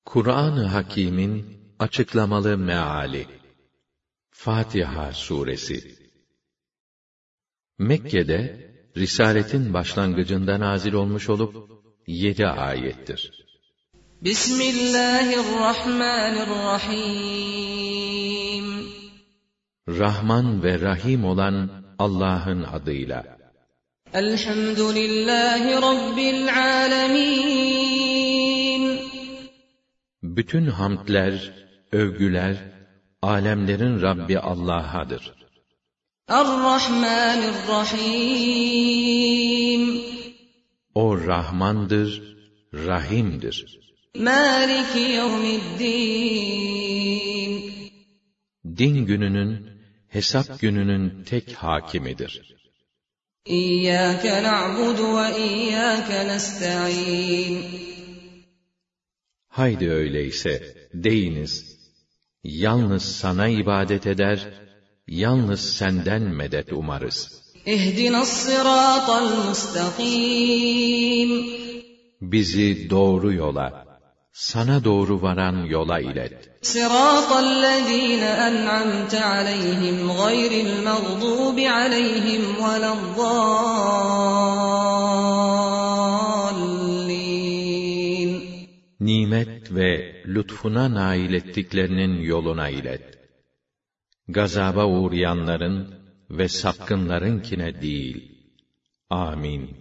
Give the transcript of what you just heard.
Kur'an-ı Hakîm'in açıklamalı meali. Fatiha suresi. Mekke'de risaletin başlangıcında nazil olmuş olup 7 ayettir. Bismillahirrahmanirrahim. Rahman ve Rahim olan Allah'ın adıyla. Elhamdülillahi Rabbil alemin. Bütün hamdler, övgüler, alemlerin Rabbi Allah'adır. Errahmanirrahim. O Rahmandır, Rahim'dir. Maliki yevmiddin. Din gününün, hesap gününün tek hakimidir. İyyâke na'budu ve iyyâke nesta'in. Haydi öyleyse, deyiniz, yalnız sana ibadet eder, yalnız senden medet umarız. İhdinas-sıratal mustakîm. Bizi doğru yola, sana doğru varan yola ilet. Sıratallezîne en'amte aleyhim gayril mağdûbi aleyhim veleddâllîn. Nimet ve lütfuna nail ettiklerinin yoluna ilet. Gazaba uğrayanların ve sapkınlarınkine değil. Amin.